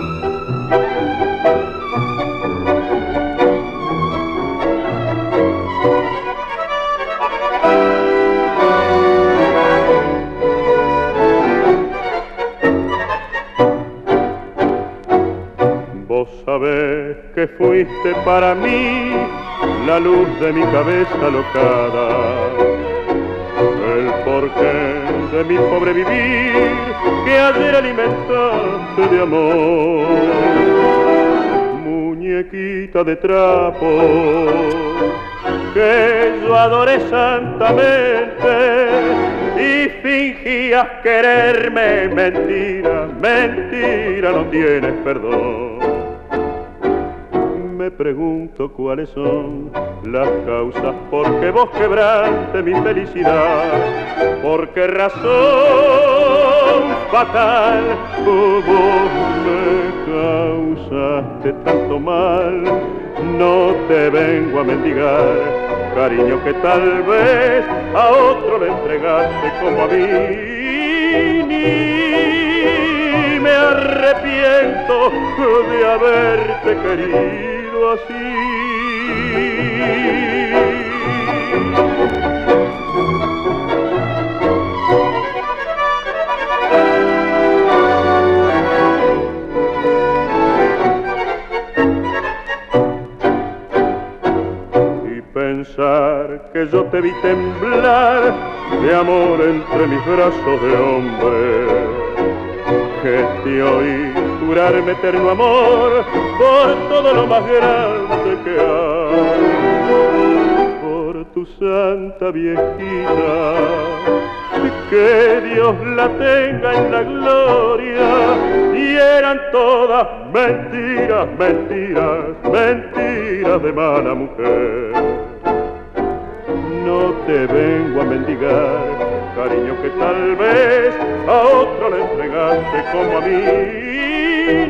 Vos sabés que fuiste para mí la luz de mi cabeza alocada, el porqué de mi pobre vivir que ayer alimentaste de amor. Muñequita de trapo que yo adoré santamente y fingías quererme. Mentira, mentira, no tienes perdón. Me pregunto cuáles son las causas por qué vos quebraste mi felicidad, por qué razón fatal vos me causaste tanto mal. No te vengo a mendigar, cariño que tal vez a otro le entregaste como a mí, ni me arrepiento de haberte querido así. Y pensar que yo te vi temblar de amor entre mis brazos de hombre, que te oí jurarme eterno amor por todo lo más grande que hay, por tu santa viejita, que Dios la tenga en la gloria, y eran todas mentiras, mentiras, mentiras de mala mujer. No te vengo a mendigar, cariño que tal vez a otro le entregaste como a mí,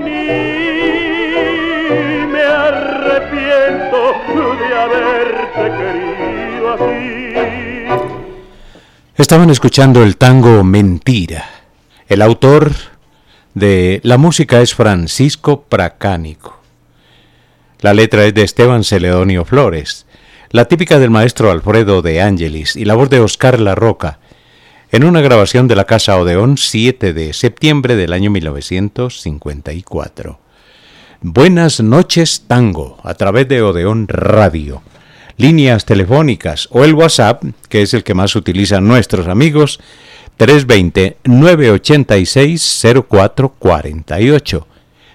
ni me arrepiento de haberte querido así. Estaban escuchando el tango Mentira. El autor de la música es Francisco Pracánico. La letra es de Esteban Celedonio Flores, la típica del maestro Alfredo de Ángelis y la voz de Oscar La Roca, en una grabación de la Casa Odeón 7 de septiembre del año 1954. Buenas noches tango, a través de Odeón Radio. Líneas telefónicas o el WhatsApp, que es el que más utilizan nuestros amigos, 320-986-0448.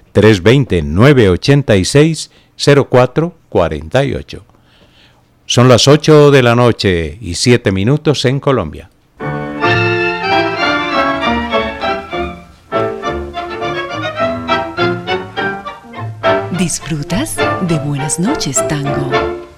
320-986-0448. Son las 8 de la noche y 7 minutos en Colombia. ¿Disfrutas de Buenas noches, tango?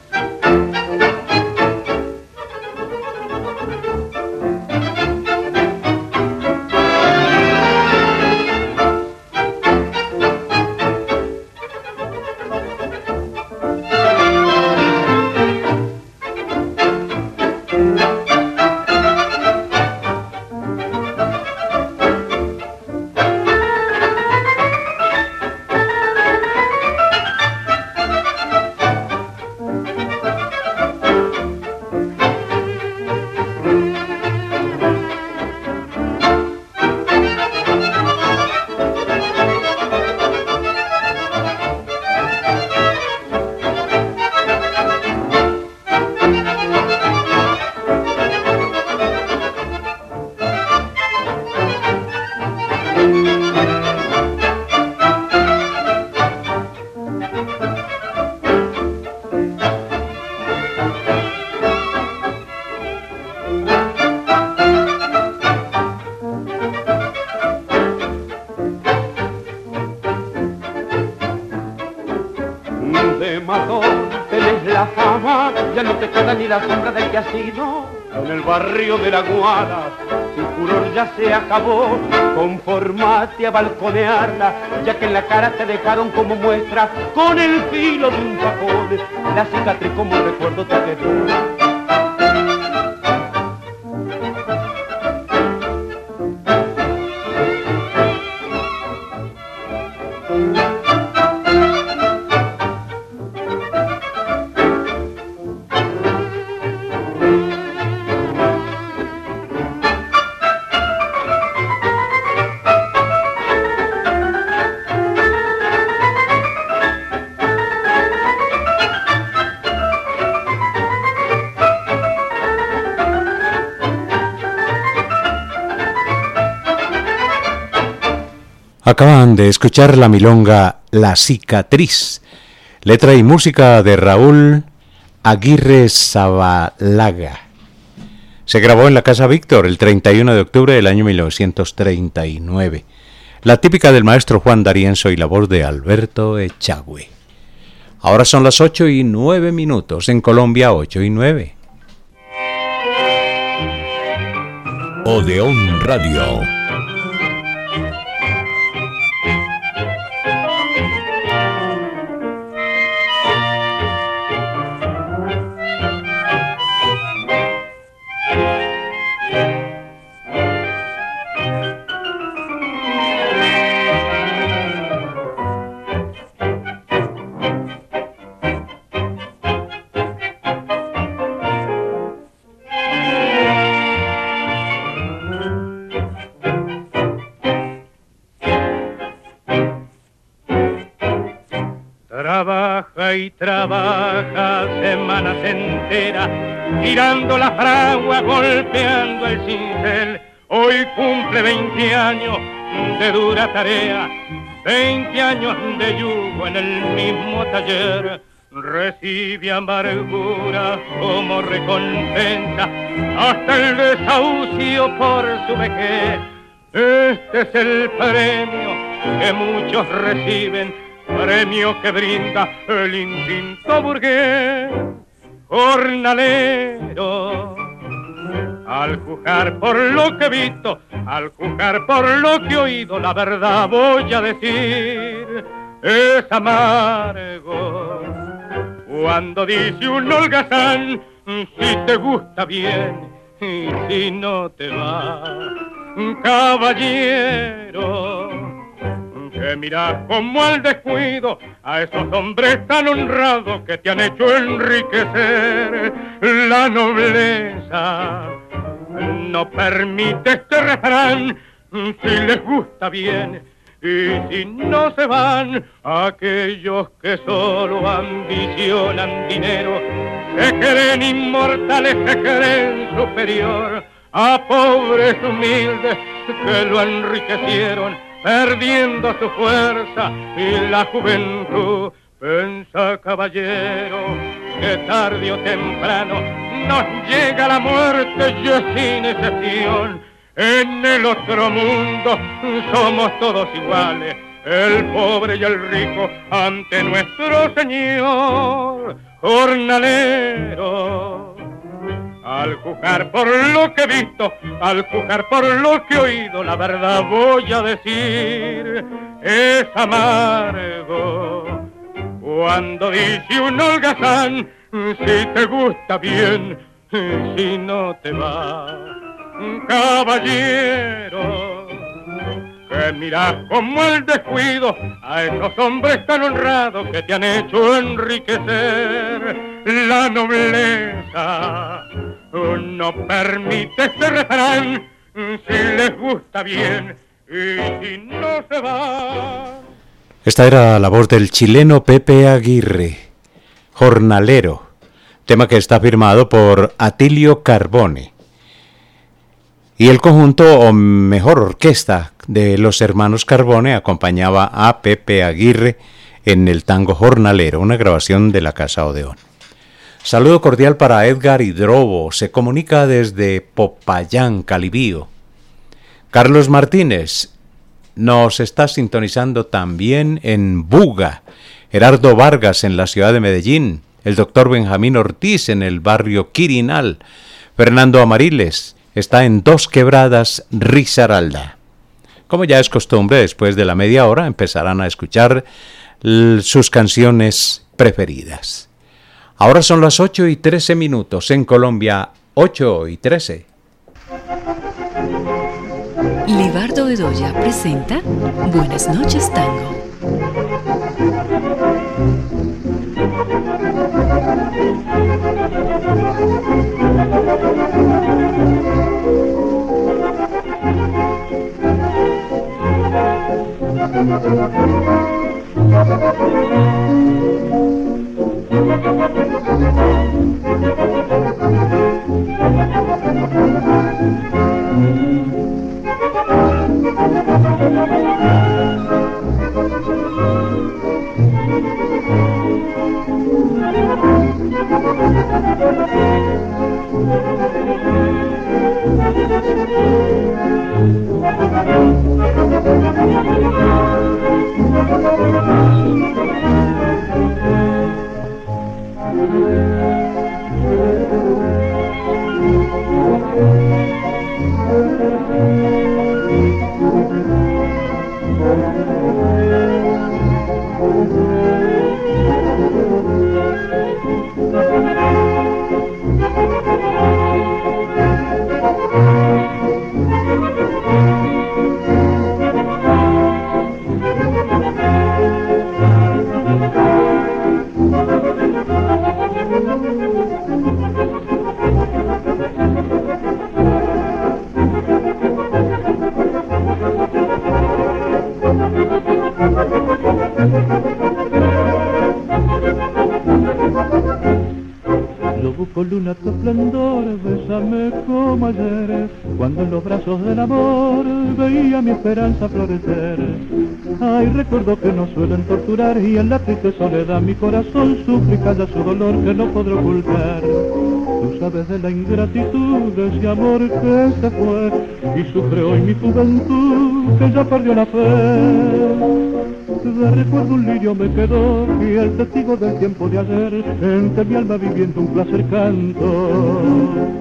La sombra del que ha sido en el barrio de la Guara, su furor ya se acabó, conformate a balconearla, ya que en la cara te dejaron como muestra, con el filo de un cajón, la cicatriz como recuerdo te quedó. Acaban de escuchar la milonga La Cicatriz, letra y música de Raúl Aguirre Zabalaga. Se grabó en la Casa Víctor el 31 de octubre del año 1939. La típica del maestro Juan D'Arienzo y la voz de Alberto Echagüe. Ahora son las 8:09 en Colombia, 8:09. Odeón Radio. Y trabaja semanas enteras, tirando la fragua, golpeando el cincel. Hoy cumple 20 años de dura tarea, 20 años de yugo en el mismo taller. Recibe amargura como recompensa, hasta el desahucio por su vejez. Este es el premio que muchos reciben, premio que brinda el instinto burgués. Jornalero, al juzgar por lo que he visto, al juzgar por lo que he oído, la verdad voy a decir, es amargo cuando dice un holgazán, si te gusta bien y si no te va. Caballero, que mira como al descuido a esos hombres tan honrados que te han hecho enriquecer. La nobleza no permite este refrán, si les gusta bien y si no se van. Aquellos que solo ambicionan dinero, se creen inmortales, se creen superior a pobres humildes que lo enriquecieron perdiendo su fuerza y la juventud. Pensa, caballero, que tarde o temprano nos llega la muerte y sin excepción. En el otro mundo somos todos iguales, el pobre y el rico ante nuestro Señor. Jornalero, al juzgar por lo que he visto, al juzgar por lo que he oído, la verdad voy a decir, es amargo cuando dice un holgazán, si te gusta bien, si no te va. Caballero, que mirás como el descuido a esos hombres tan honrados que te han hecho enriquecer. La nobleza no permite este refrán, si les gusta bien y si no se va. Esta era la voz del chileno Pepe Aguirre, Jornalero, tema que está firmado por Atilio Carbone. Y el conjunto, o mejor orquesta, de los hermanos Carbone acompañaba a Pepe Aguirre en el tango Jornalero, una grabación de la Casa Odeón. Saludo cordial para Edgar Hidrobo, se comunica desde Popayán, Calibío. Carlos Martínez nos está sintonizando también en Buga. Gerardo Vargas en la ciudad de Medellín. El doctor Benjamín Ortiz en el barrio Quirinal. Fernando Amariles está en Dos Quebradas, Risaralda. Como ya es costumbre, después de la media hora empezarán a escuchar sus canciones preferidas. Ahora son las 8:13 en Colombia, 8:13. Libardo Bedoya presenta Buenas noches, Tango. Yo busco luna tu esplendor, bésame como ayer, cuando en los brazos del amor veía mi esperanza florecer. Ay, recuerdo que nos suelen torturar y en la triste soledad mi corazón sufre y calla su dolor que no podré ocultar. Tú sabes de la ingratitud de ese amor que se fue y sufre hoy mi juventud que ya perdió la fe. De recuerdo un lirio me quedó y el testigo del tiempo de ayer en que mi alma viviendo un placer canto.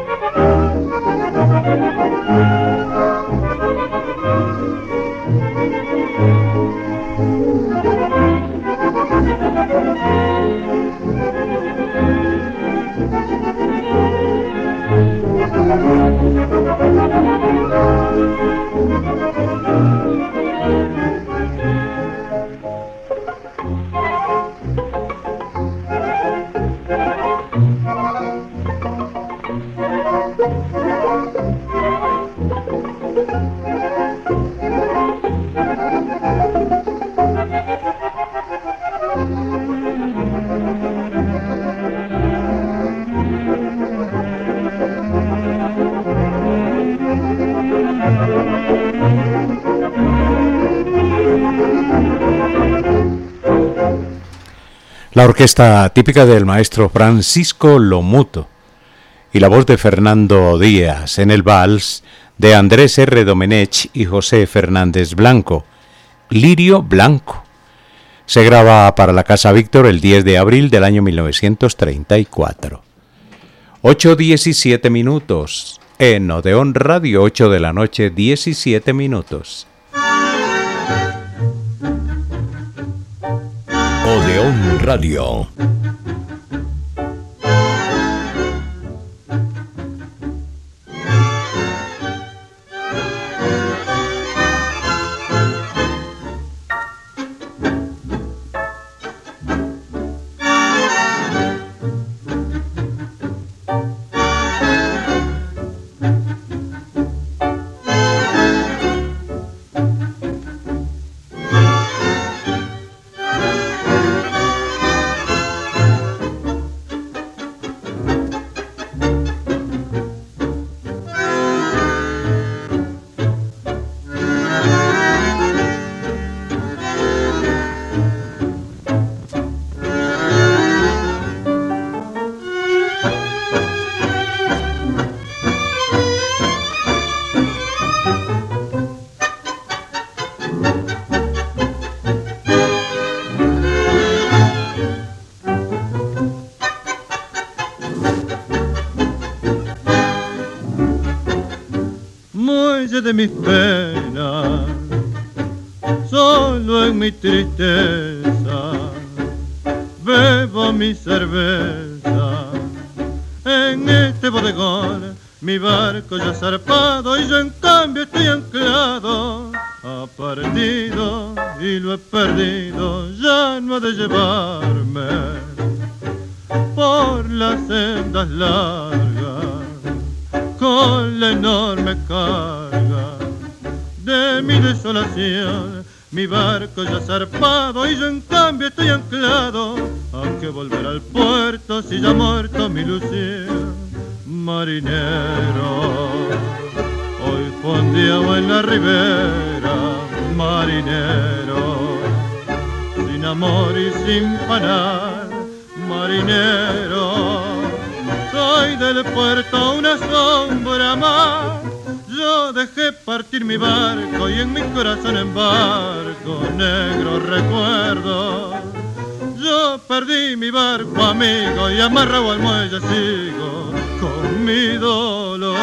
La orquesta típica del maestro Francisco Lomuto y la voz de Fernando Díaz en el vals de Andrés R. Domenech y José Fernández Blanco, Lirio Blanco. Se graba para la Casa Víctor el 10 de abril del año 1934. 8:17 minutos. En Odeón Radio, 8 de la noche, 17 minutos. Odeón Radio. De mis penas, solo en mi tristeza bebo mi cerveza. En este bodegón mi barco ya ha zarpado y yo en cambio estoy anclado. Ha partido y lo he perdido, ya no ha de llevarme por las sendas largas con la enorme carga de mi desolación. mi barco ya zarpado y yo en cambio estoy anclado. ¿A qué volver al puerto si ya muerto mi ilusión? Marinero, hoy fondeado en la ribera, marinero, sin amor y sin panar, marinero, soy del puerto una sombra más. Yo dejé partir mi barco y en mi corazón embarco negro recuerdo. Yo perdí mi barco, amigo, y amarrado al muelle sigo con mi dolor.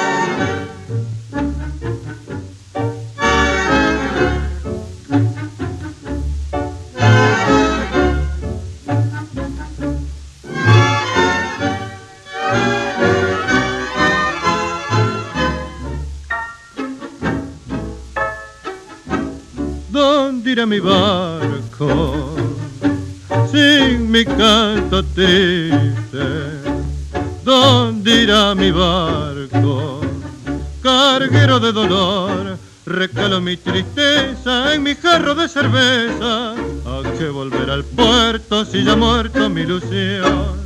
¿Dónde irá mi barco sin mi canto triste? ¿Dónde irá mi barco, carguero de dolor? Recalo mi tristeza en mi jarro de cerveza. ¿A qué volver al puerto si ya muerto mi ilusión?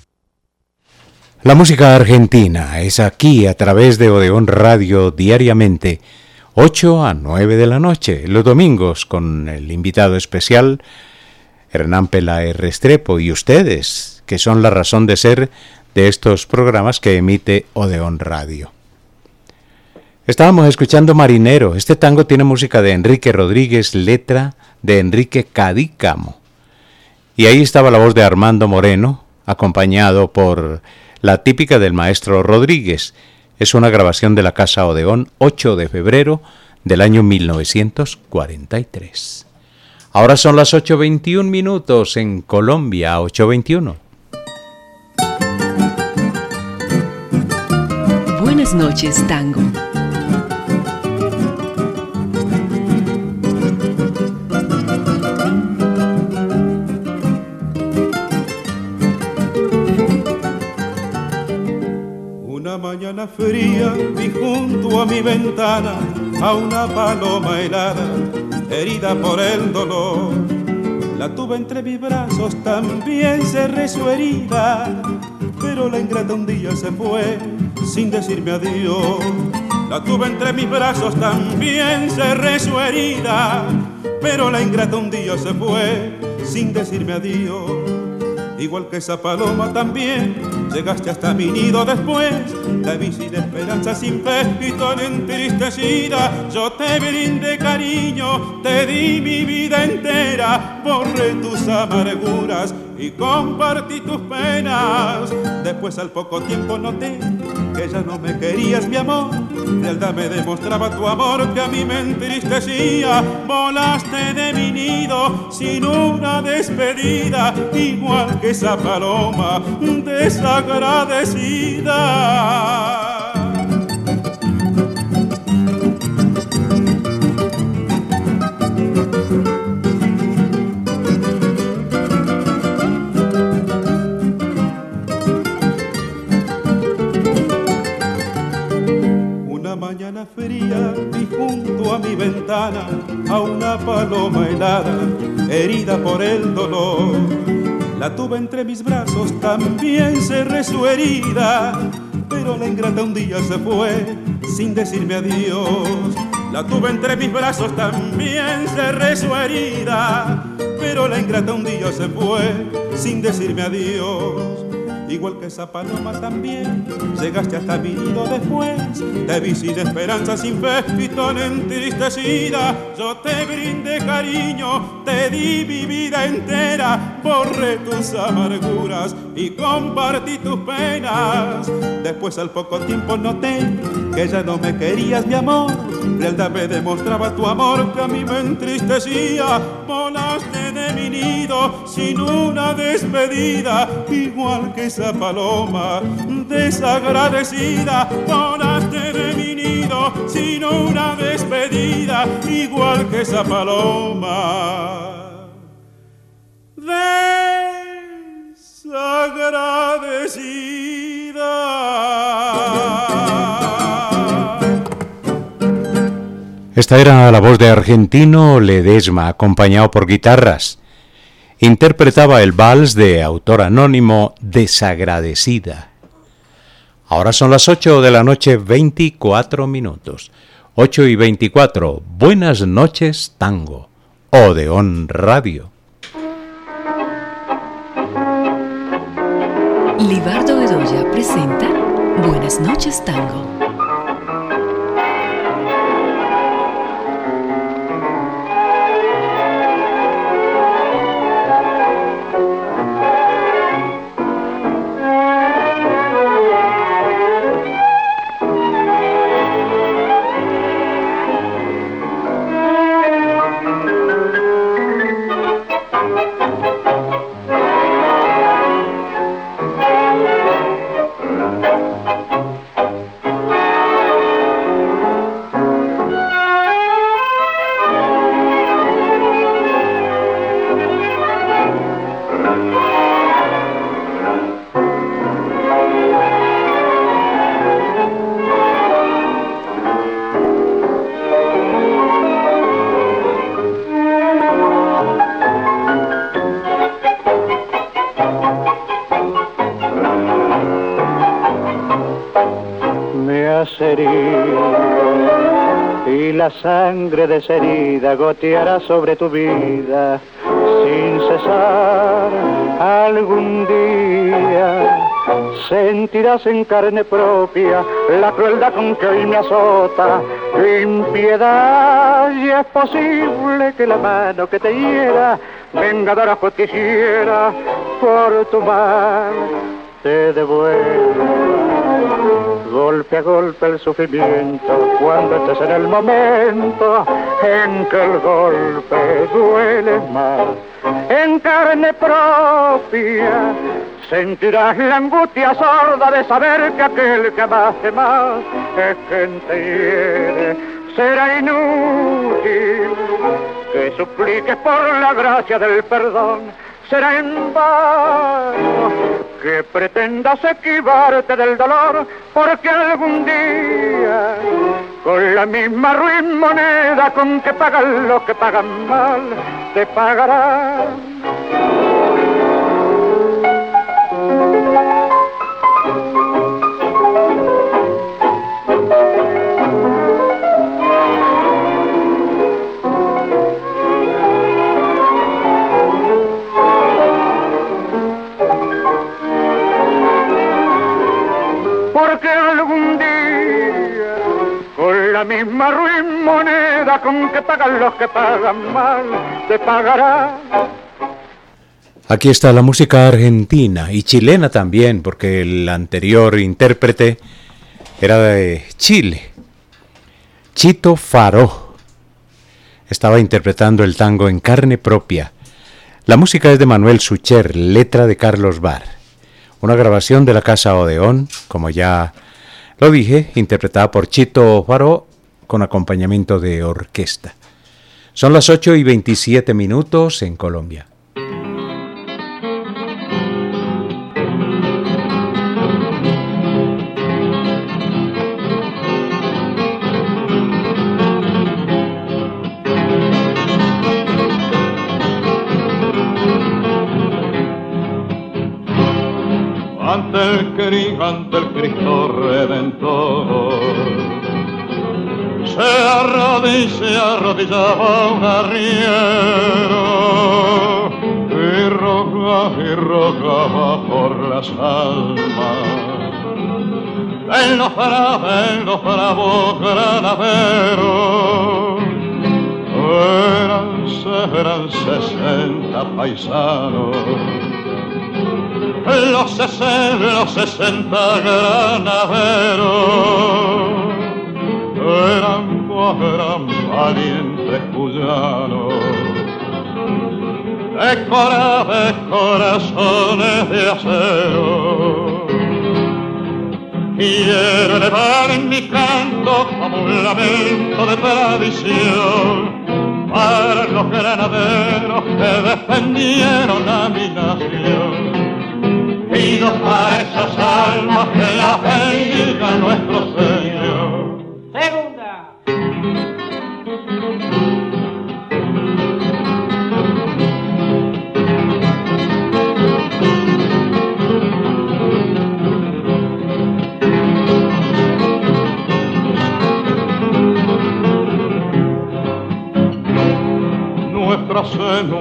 La música argentina es aquí a través de Odeón Radio diariamente, 8 a 9 de la noche, los domingos, con el invitado especial Hernán Peláez Restrepo y ustedes, que son la razón de ser de estos programas que emite Odeón Radio. Estábamos escuchando Marinero. Este tango tiene música de Enrique Rodríguez, letra de Enrique Cadícamo. Y ahí estaba la voz de Armando Moreno, acompañado por la típica del maestro Rodríguez. Es una grabación de la Casa Odeón, 8 de febrero del año 1943. Ahora son las 8:21 minutos en Colombia, 8:21. Buenas noches, tango. Una mañana fría vi junto a mi ventana a una paloma helada, herida por el dolor. La tuve entre mis brazos, también cerré su herida, pero la ingrata un día se fue sin decirme adiós. La tuve entre mis brazos, también cerré su herida, pero la ingrata un día se fue sin decirme adiós. Igual que esa paloma también llegaste hasta mi nido después. Te vi sin esperanza, sin fe y tan entristecida. Yo te brindé cariño, te di mi vida entera. Borré tus amarguras y compartí tus penas. Después al poco tiempo noté que ya no me querías, mi amor. Realidad me demostraba tu amor que a mí me entristecía. Volaste de mi nido sin una despedida, igual que esa paloma desagradecida. Una mañana fría vi junto a mi ventana a una paloma helada, herida por el dolor. La tuve entre mis brazos, también cerré su herida, pero la ingrata un día se fue sin decirme adiós. La tuve entre mis brazos, también cerré su herida, pero la ingrata un día se fue sin decirme adiós. Igual que esa paloma también llegaste hasta mi nido después. Te vi sin esperanza, sin fe y tan entristecida. Yo te brindé cariño, te di mi vida entera. Borré tus amarguras y compartí tus penas. Después al poco tiempo noté que ya no me querías, mi amor. Realidad me demostraba tu amor que a mí me entristecía. Volaste de mi nido sin una despedida, igual que esa paloma desagradecida. Volaste de mi nido sin una despedida, igual que esa paloma desagradecida. Esta era la voz de Argentino Ledesma, acompañado por guitarras. Interpretaba el vals de autor anónimo Desagradecida. Ahora son las 8 de la noche, 24 minutos. 8:24. Buenas noches, tango. Odeón Radio. Libardo Bedoya presenta Buenas noches, tango. Y la sangre de esa herida goteará sobre tu vida sin cesar. Algún día sentirás en carne propia la crueldad con que hoy me azota. Impiedad, y es posible que la mano que te hiera, vengadora justiciera, por tu mal te devuelva golpe a golpe el sufrimiento, cuando estés en el momento en que el golpe duele más. En carne propia sentirás la angustia sorda de saber que aquel que amaste más es quien te hiere. Será inútil que supliques por la gracia del perdón, será en vano que pretendas esquivarte del dolor, porque algún día, con la misma ruin moneda con que pagan los que pagan mal, te pagarán. Porque algún día, con la misma ruin moneda con que pagan los que pagan mal, te pagará. Aquí está la música argentina y chilena también, porque el anterior intérprete era de Chile. Chito Faró estaba interpretando el tango en carne propia. La música es de Manuel Sucher, letra de Carlos Bar. Una grabación de la Casa Odeón, como ya lo dije, interpretada por Chito Faró con acompañamiento de orquesta. Son las 8:27 minutos en Colombia. Ante el Cristo Redentor se arrodillaba un arriero y rogaba por las almas en los bravos granaderos. Eran 60 paisanos, los 60 granaderos, eran valientes cuyanos, de corazones de acero. Quiero elevar en mi canto como un lamento de tradición para los granaderos que defendieron a mi nación. Pido para esas almas que la bendiga nuestro Señor. Segunda.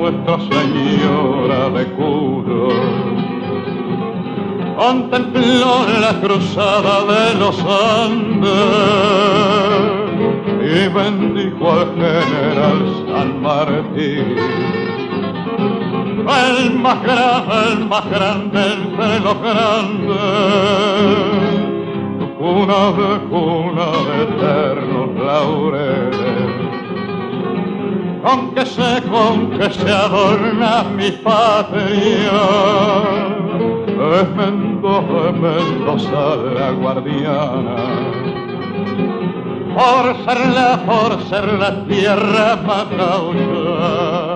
Nuestra Señora de Cuyo contempló la cruzada de los Andes y bendijo al general San Martín. El más grande entre los grandes, cuna de eternos laureles, con que se adorna mi patria, es Mendoza la guardiana, por ser la tierra más gaucha.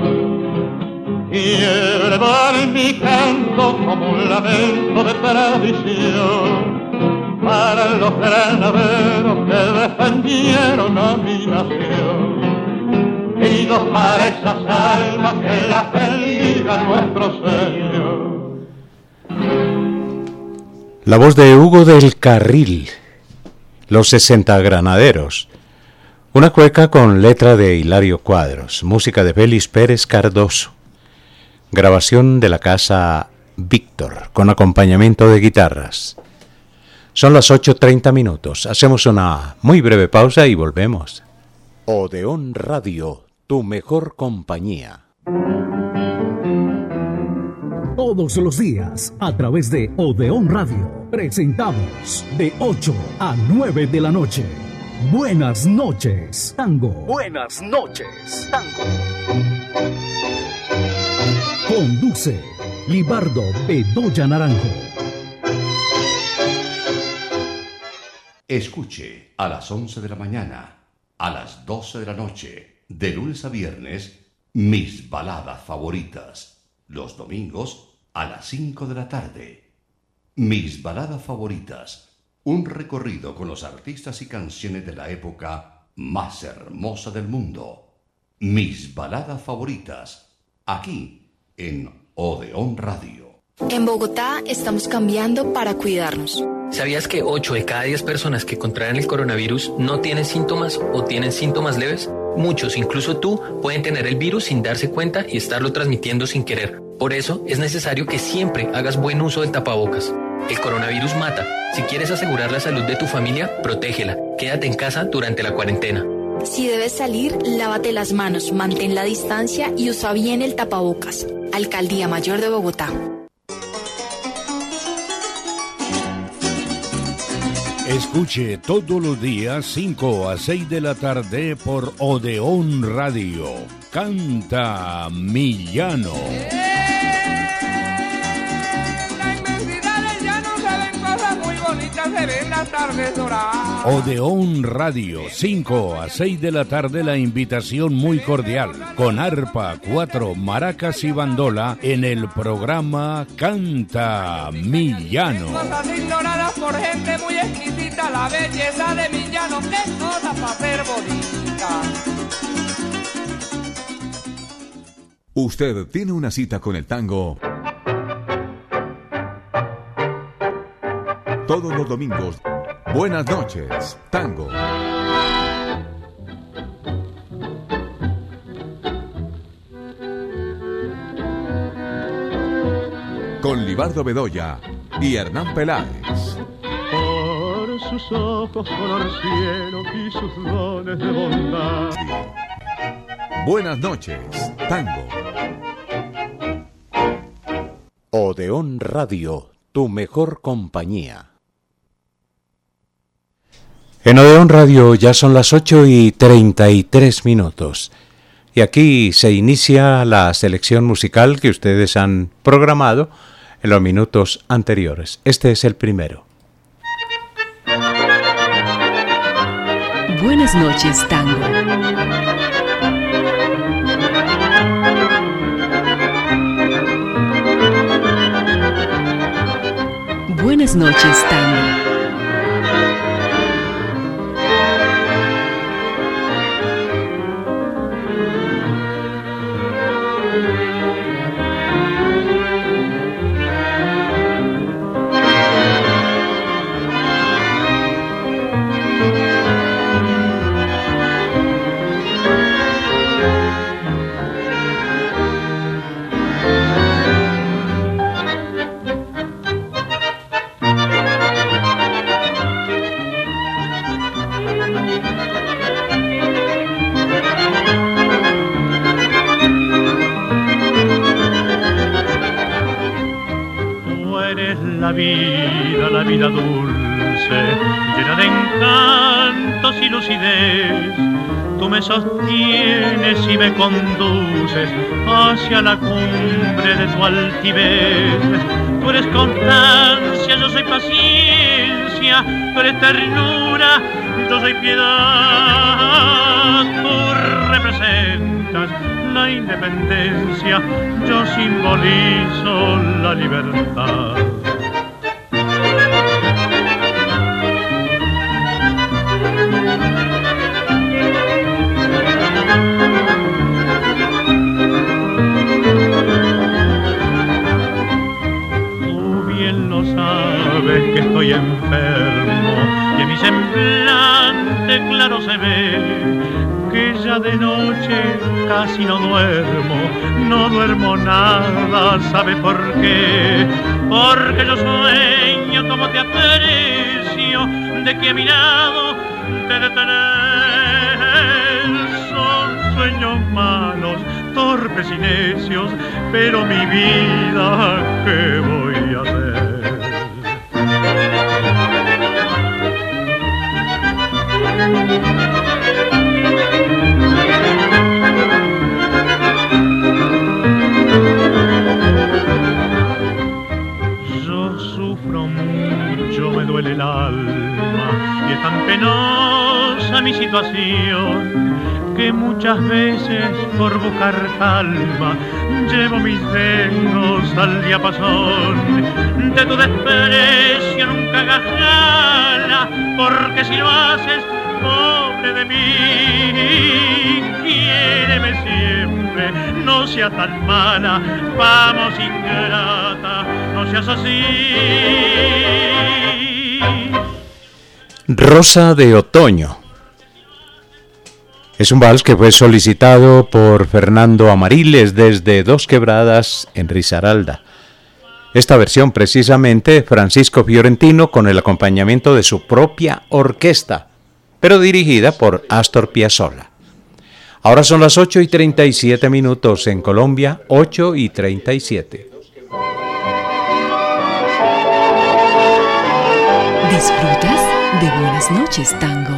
Quiero elevar mi canto como un lamento de tradición para los granaderos que defendieron a mi nación, y para esas almas que las bendiga nuestro Señor. La voz de Hugo del Carril, Los 60 Granaderos, una cueca con letra de Hilario Cuadros, música de Félix Pérez Cardoso. Grabación de la Casa Víctor, con acompañamiento de guitarras. Son las 8:30 minutos. Hacemos una muy breve pausa y volvemos. Odeón Radio, tu mejor compañía. Todos los días, a través de Odeón Radio, presentamos de 8 a 9 de la noche. Buenas noches, Tango. Buenas noches, Tango. Conduce Libardo Bedoya Naranjo. Escuche a las 11 de la mañana, a las 12 de la noche, de lunes a viernes, mis baladas favoritas. Los domingos a las 5 de la tarde. Mis baladas favoritas. Un recorrido con los artistas y canciones de la época más hermosa del mundo. Mis baladas favoritas. Aquí en Odeón Radio. En Bogotá estamos cambiando para cuidarnos. ¿Sabías que 8 de cada 10 personas que contraen el coronavirus no tienen síntomas o tienen síntomas leves? Muchos, incluso tú, pueden tener el virus sin darse cuenta y estarlo transmitiendo sin querer. Por eso es necesario que siempre hagas buen uso del tapabocas. El coronavirus mata. Si quieres asegurar la salud de tu familia, protégela. Quédate en casa durante la cuarentena. Si debes salir, lávate las manos, mantén la distancia y usa bien el tapabocas. Alcaldía Mayor de Bogotá. Escuche todos los días 5 a 6 de la tarde por Odeón Radio. Canta Millano. La inmensidad del llano se ven cosas muy bonitas, se ven las tardes doradas. Odeón Radio, 5 a 6 de la tarde, la invitación muy cordial, con arpa, 4 maracas y bandola en el programa Canta Millano. Cosas ignoradas por gente muy exquisita, la belleza de Millano, qué cosa para ser bonita. Usted tiene una cita con el tango todos los domingos. Buenas noches, Tango. Con Libardo Bedoya y Hernán Peláez. Por sus ojos color cielo y sus dones de bondad. Buenas noches, Tango. Odeón Radio, tu mejor compañía. En Odeón Radio ya son las 8:33 minutos. Y aquí se inicia la selección musical que ustedes han programado en los minutos anteriores. Este es el primero. Buenas noches, Tango. Buenas noches, Tango. la vida dulce, llena de encantos y lucidez. Tú me sostienes y me conduces hacia la cumbre de tu altivez. Tú eres constancia, yo soy paciencia, tú eres ternura, yo soy piedad. Tú representas la independencia, yo simbolizo la libertad. Que estoy enfermo y en mi semblante claro se ve que ya de noche casi no duermo nada, ¿sabe por qué? Porque yo sueño como te aprecio, de que a mi lado te de tener. Son sueños malos, torpes y necios, pero mi vida, ¿qué voy a hacer? Yo sufro mucho, me duele el alma y es tan penosa mi situación que muchas veces por buscar calma llevo mis dedos al diapasón de tu desprecio. Nunca hagas gala, porque si lo haces, pobre de mí, quiéreme siempre, no seas tan mala, vamos ingrata, no seas así. Rosa de Otoño. Es un vals que fue solicitado por Fernando Amariles desde Dos Quebradas en Risaralda. Esta versión precisamente Francisco Fiorentino con el acompañamiento de su propia orquesta, pero dirigida por Astor Piazzolla. Ahora son las 8:37 en Colombia, 8:37. ¿Disfrutas de Buenas Noches, Tango?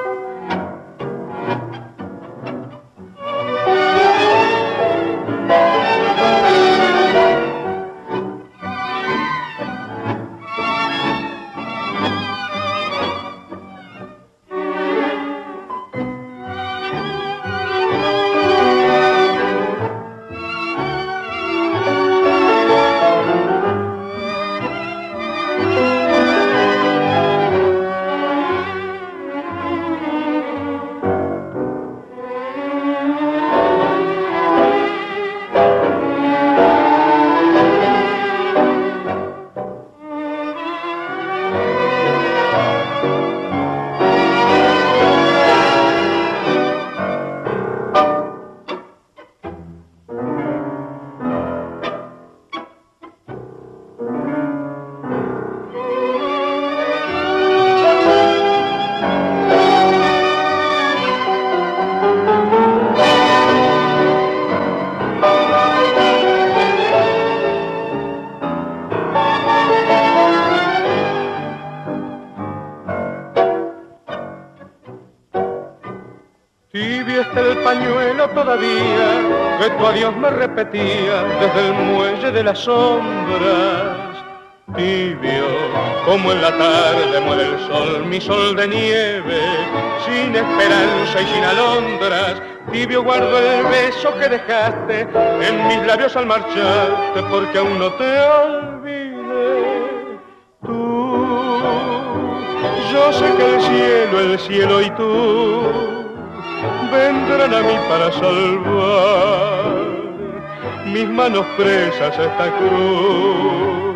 Que tu adiós me repetía desde el muelle de las sombras. Tibio, como en la tarde muere el sol, mi sol de nieve, sin esperanza y sin alondras. Tibio guardo el beso que dejaste en mis labios al marcharte, porque aún no te olvidé. Tú, yo sé que el cielo y tú vendrán a mí para salvar mis manos presas a esta cruz.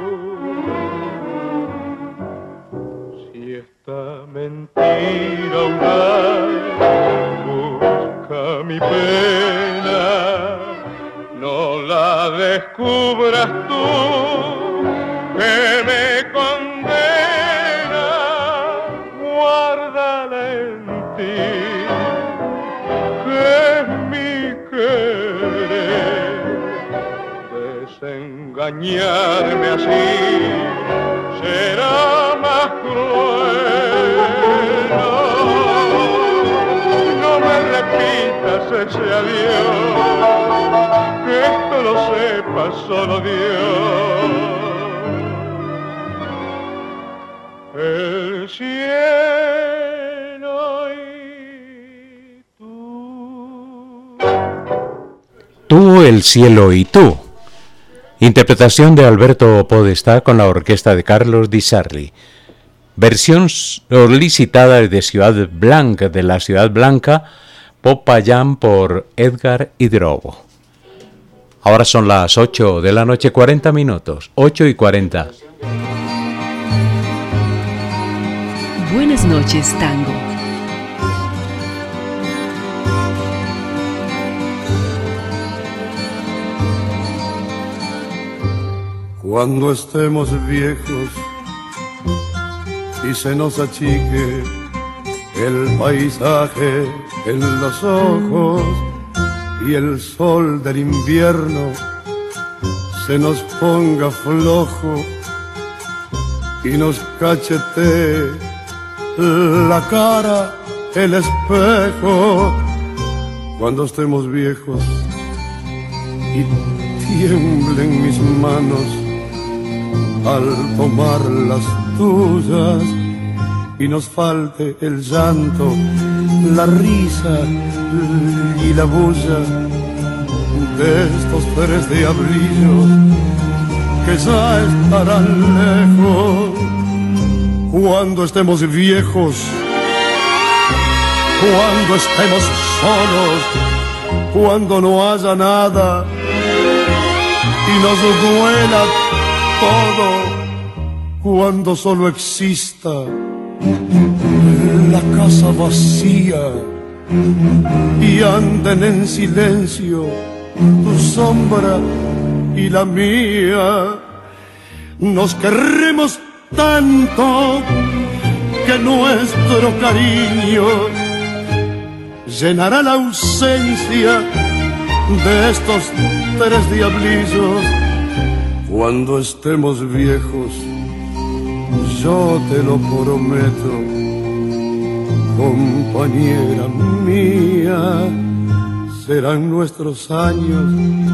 Si esta mentira audaz busca mi pena, no la descubras tú, que me condena, guárdala en ti. Desengañarme así será más cruel. No me repitas ese adiós, que esto lo sepa solo Dios. El cielo y Tú, el cielo y tú. Interpretación de Alberto Podestá con la orquesta de Carlos Di Sarli. Versión solicitada de la Ciudad Blanca, Popayán por Edgar Hidrobo. Ahora son las 8 de la noche, 40 minutos, 8:40. Buenas noches, tango. Cuando estemos viejos y se nos achique el paisaje en los ojos y el sol del invierno se nos ponga flojo y nos cachetee la cara el espejo. Cuando estemos viejos y tiemblen mis manos al tomar las tuyas y nos falte el llanto, la risa y la bulla de estos tres diablillos que ya estarán lejos. Cuando estemos viejos, cuando estemos solos, cuando no haya nada y nos duela todo, cuando solo exista la casa vacía y anden en silencio tu sombra y la mía. Nos querremos tanto que nuestro cariño llenará la ausencia de estos tres diablillos. Cuando estemos viejos, yo te lo prometo, compañera mía, serán nuestros años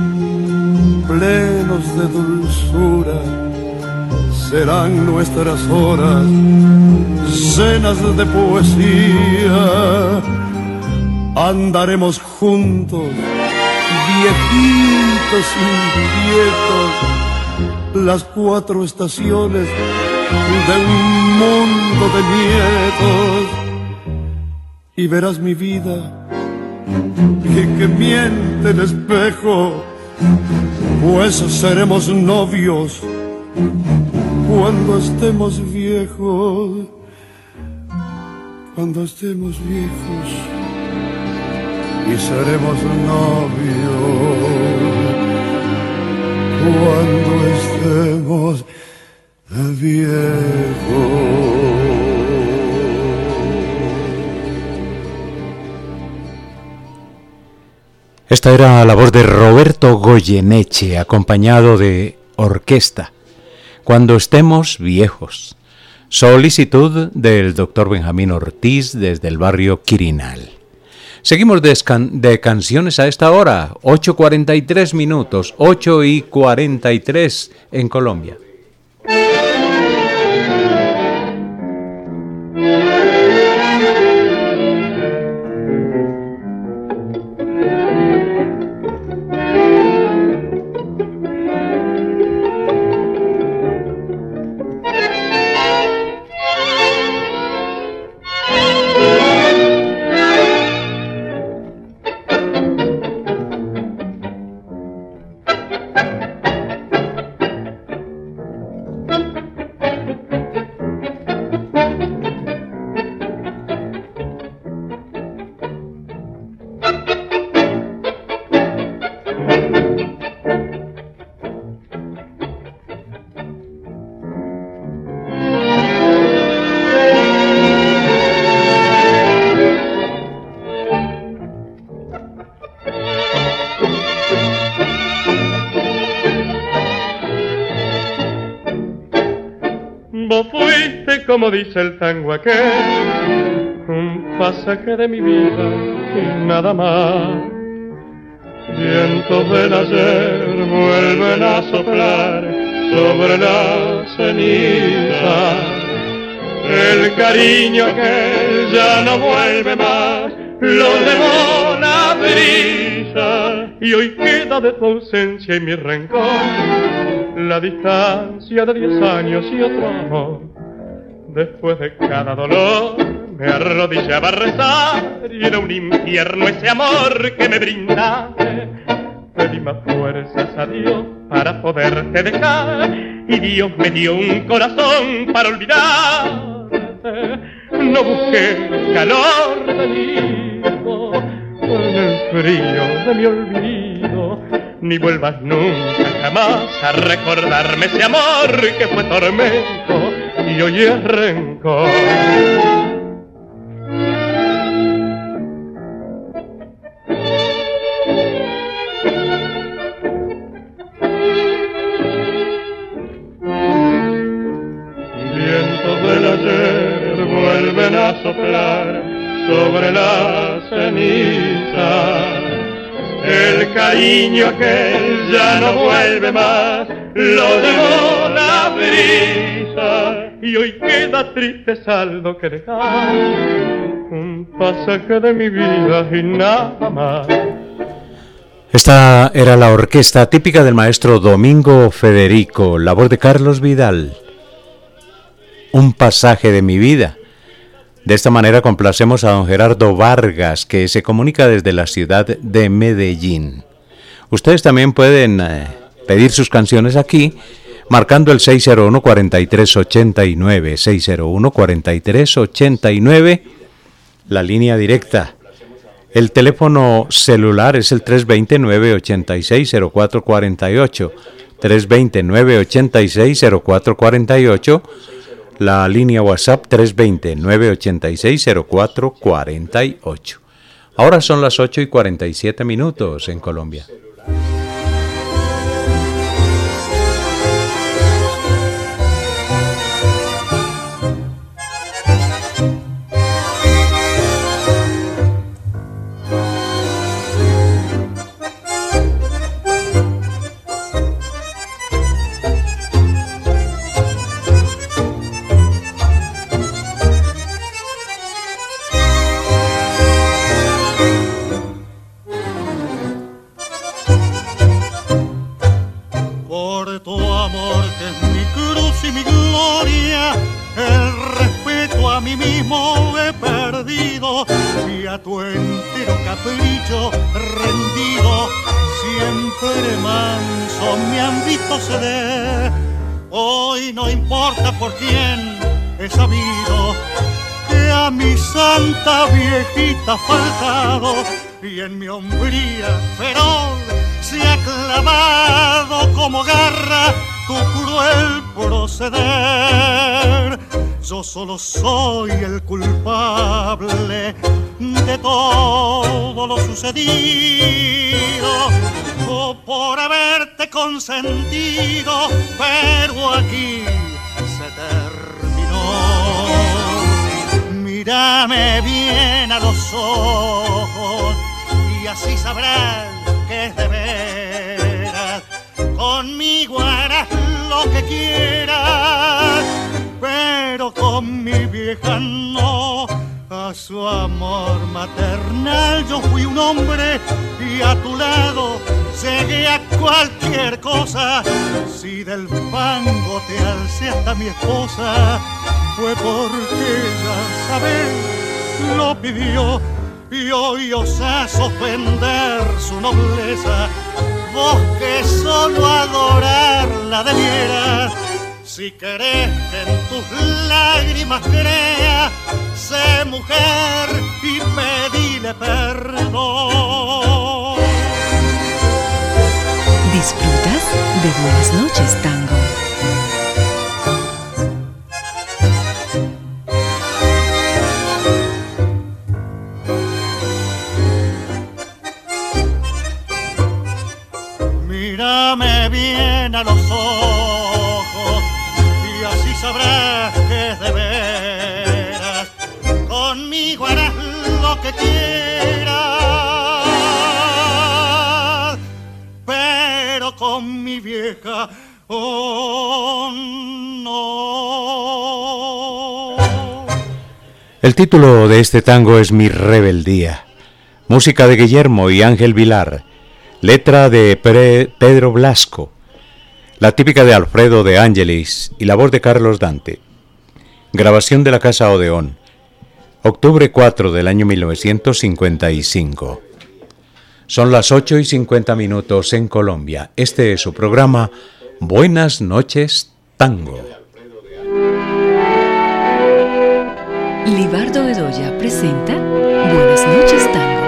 plenos de dulzura, serán nuestras horas llenas de poesía. Andaremos juntos, viejitos inquietos, las 4 estaciones de un mundo de nietos. Y verás mi vida, que miente el espejo, pues seremos novios cuando estemos viejos. Cuando estemos viejos y seremos novios cuando estemos viejos. Esta era la voz de Roberto Goyeneche, acompañado de orquesta. Cuando estemos viejos. Solicitud del doctor Benjamín Ortiz desde el barrio Quirinal. Seguimos de canciones a esta hora, 8:43 minutos, 8:43 en Colombia. Vos fuiste, como dice el tango aquel, un pasaje de mi vida y nada más. Vientos del ayer vuelven a soplar sobre la ceniza. El cariño que ya no vuelve más lo llevó la brisa. Y hoy queda de tu ausencia y mi rencor la distancia de 10 años y otro amor. Después de cada dolor me arrodillaba a rezar y era un infierno ese amor que me brindaste. Pedí más fuerzas a Dios para poderte dejar y Dios me dio un corazón para olvidarte. No busqué calor del hijo en el frío de mi olvido, ni vuelvas nunca jamás a recordarme ese amor que fue tormento y hoy es rencor. Vientos del ayer vuelven a soplar sobre la ceniza. El cariño que ya no vuelve más lo llevó la brisa. Y hoy queda triste saldo que dejar, un pasaje de mi vida y nada más. Esta era la orquesta típica del maestro Domingo Federico, la voz de Carlos Vidal. Un pasaje de mi vida. De esta manera complacemos a don Gerardo Vargas, que se comunica desde la ciudad de Medellín. Ustedes también pueden pedir sus canciones aquí, marcando el 601-4389, 601-4389, la línea directa. El teléfono celular es el 320-986-0448, 320-986-0448, la línea WhatsApp 320-986-0448. Ahora son las 8:47 en Colombia. A tu entero capricho rendido, siempre manso me han visto ceder. Hoy no importa por quién he sabido que a mi santa viejita ha faltado, y en mi hombría feroz se ha clavado como garra tu cruel proceder. Yo solo soy el culpable de todo lo sucedido, por haberte consentido, pero aquí se terminó. Mírame bien a los ojos y así sabrás que es de veras. Conmigo harás lo que quieras, pero con mi vieja no. A su amor maternal yo fui un hombre y a tu lado llegué a cualquier cosa. Si del fango te alcé hasta mi esposa, fue porque ella, sabes, lo pidió. Y hoy osás ofender su nobleza, vos que solo adorarla debieras. Si querés que en tus lágrimas crea, sé mujer y pedile perdón. ¿Disfrutas de Buenas Noches, Tango? Mírame bien a los ojos y así sabrás que es de veras, conmigo harás lo que quieras, pero con mi vieja, oh no. El título de este tango es Mi rebeldía, música de Guillermo y Ángel Vilar, letra de Pedro Blasco, la típica de Alfredo de Ángelis y la voz de Carlos Dante. Grabación de la Casa Odeón, octubre 4 del año 1955. Son las 8:50 en Colombia. Este es su programa Buenas noches, Tango. Libardo Bedoya presenta Buenas noches, Tango.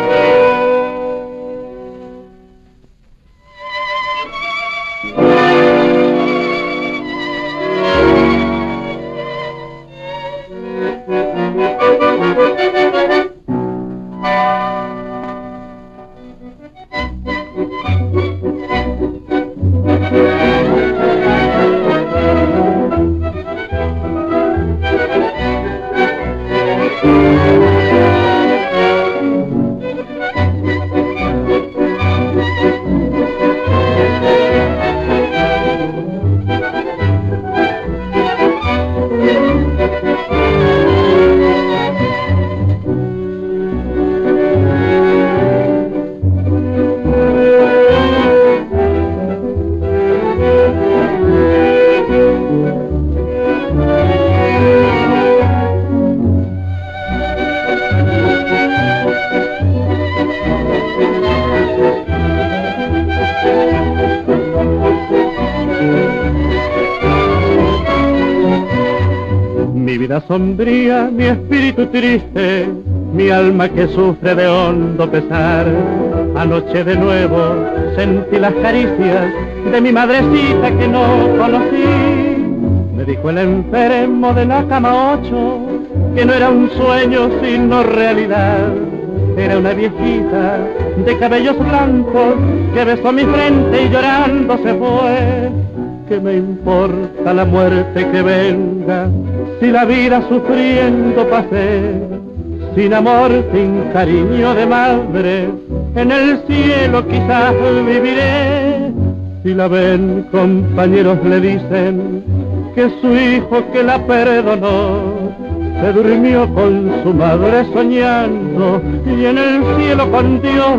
Sombría, mi espíritu triste, mi alma que sufre de hondo pesar. Anoche de nuevo sentí las caricias de mi madrecita que no conocí. Me dijo el enfermo de la cama 8 que no era un sueño sino realidad. Era una viejita de cabellos blancos que besó mi frente y llorando se fue. ¿Qué me importa la muerte que venga si la vida sufriendo pasé? Sin amor, sin cariño de madre, en el cielo quizás viviré. Si la ven, compañeros le dicen que su hijo que la perdonó se durmió con su madre soñando y en el cielo con Dios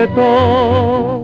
despertó.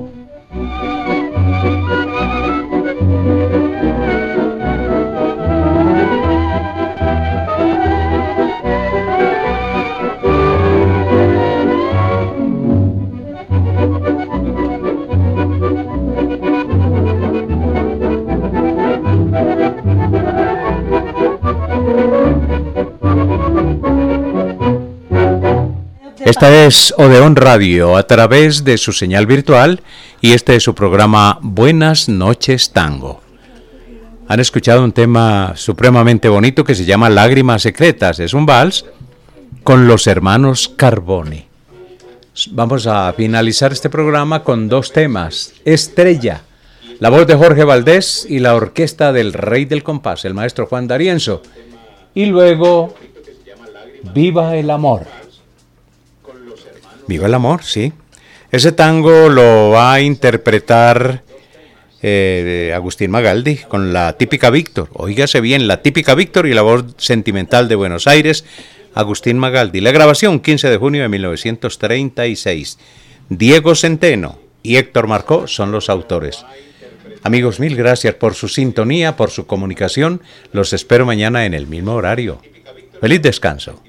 Esta es Odeón Radio a través de su señal virtual y este es su programa Buenas noches, Tango. Han escuchado un tema supremamente bonito que se llama Lágrimas Secretas. Es un vals con los hermanos Carbone. Vamos a finalizar este programa con dos temas. Estrella, la voz de Jorge Valdés y la orquesta del Rey del Compás, el maestro Juan D'Arienzo. Y luego, Viva el Amor. Viva el Amor, sí. Ese tango lo va a interpretar Agustín Magaldi con la típica Víctor. Óigase bien, la típica Víctor y la voz sentimental de Buenos Aires, Agustín Magaldi. La grabación 15 de junio de 1936. Diego Centeno y Héctor Marcó son los autores. Amigos, mil gracias por su sintonía, por su comunicación. Los espero mañana en el mismo horario. Feliz descanso.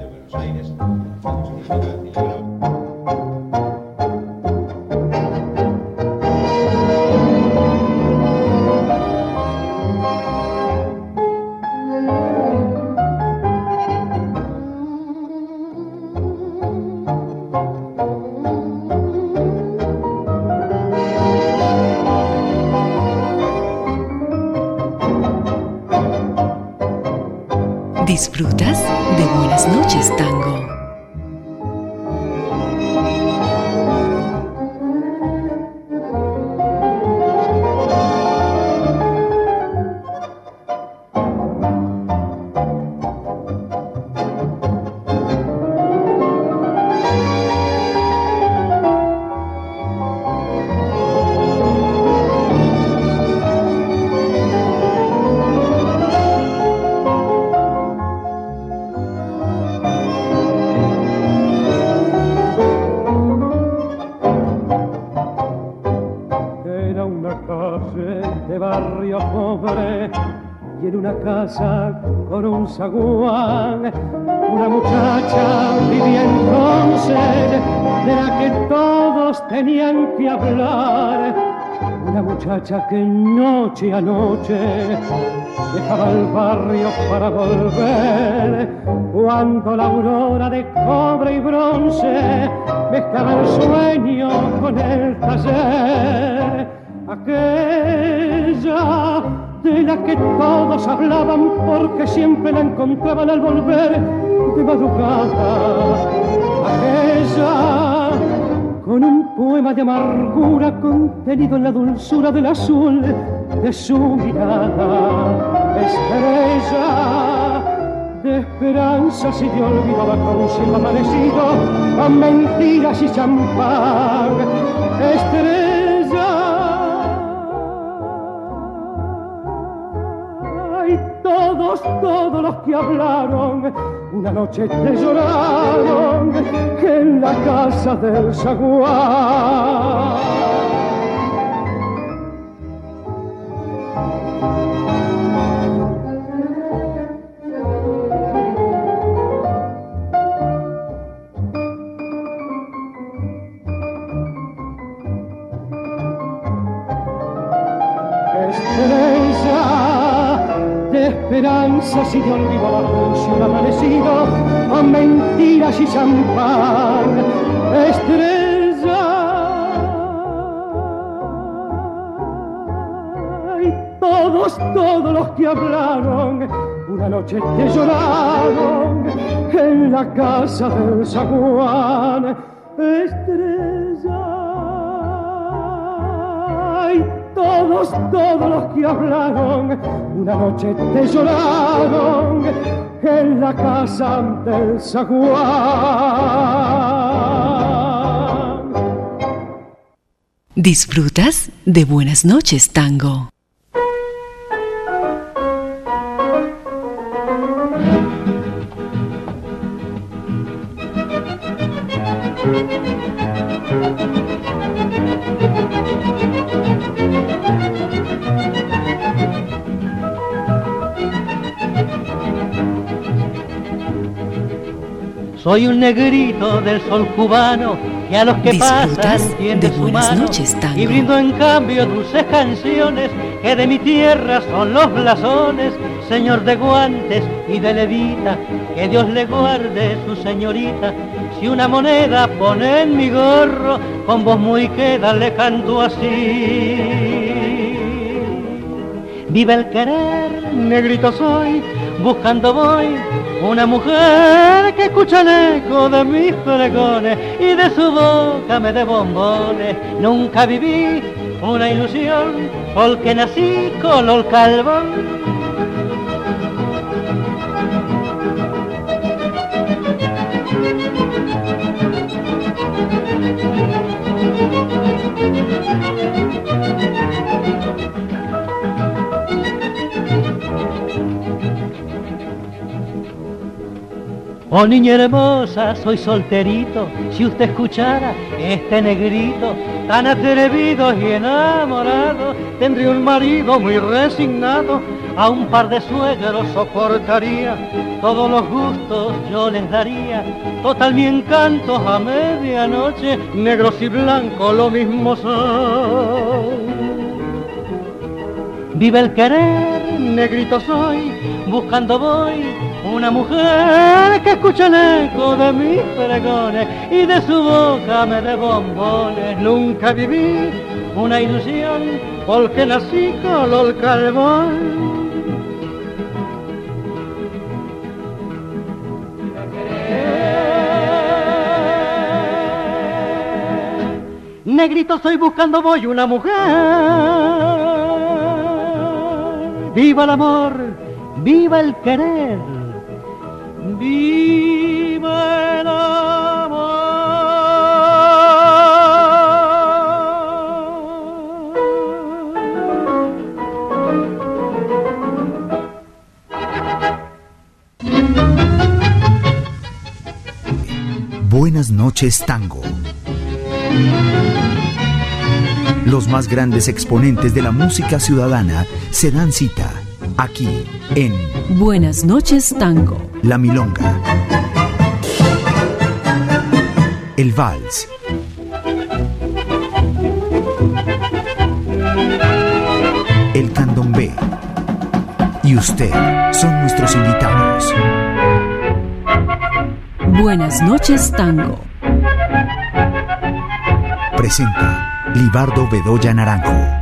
¿Disfrutas de Buenas noches, Tango? de barrio pobre y en una casa con un zaguán. Una muchacha vivía entonces de la que todos tenían que hablar. Una muchacha que noche a noche dejaba el barrio para volver. Cuando la aurora de cobre y bronce mezclaba el sueño con el taller. Aquella de la que todos hablaban porque siempre la encontraban al volver de madrugada. Aquella con un poema de amargura contenido en la dulzura del azul de su mirada. Estrella de esperanzas y de olvido bajo un cielo amanecido a mentiras y champán. Estrella, y todos los que hablaron una noche te lloraron en la casa del zaguán. Esperanzas y de olvido bajo un cielo amanecido a mentiras y champán. Estrella, y todos los que hablaron una noche te lloraron en la casa del zaguán. Estrella, y todos los que hablaron una noche te lloraron en la casa del zaguán. ¿Disfrutas de Buenas noches, Tango? Soy un negrito del sol cubano que a los que pasan tiende su mano y brindo en cambio dulces canciones que de mi tierra son los blasones. Señor de guantes y de levita, que Dios le guarde su señorita. Si una moneda pone en mi gorro, con voz muy queda le canto así. Viva el querer, negrito soy, buscando voy una mujer que escucha el eco de mis pregones y de su boca me dé bombones. Nunca viví una ilusión porque nací color calvón. Oh niña hermosa, soy solterito, si usted escuchara este negrito, tan atrevido y enamorado, tendría un marido muy resignado, a un par de suegros soportaría, todos los gustos yo les daría, total mi encanto a medianoche, negros y blancos lo mismo son. Vive el querer, negrito soy, buscando voy una mujer que escuche el eco de mis pregones y de su boca me dé bombones. Nunca viví una ilusión porque nací color calvón. Negrito soy, buscando voy una mujer. Viva el amor, viva el querer, viva el amor. Buenas noches, Tango. Los más grandes exponentes de la música ciudadana se dan cita aquí en Buenas noches, Tango. La Milonga, el Vals, el Candombe y usted son nuestros invitados. Buenas noches, Tango. Presenta Libardo Bedoya Naranjo.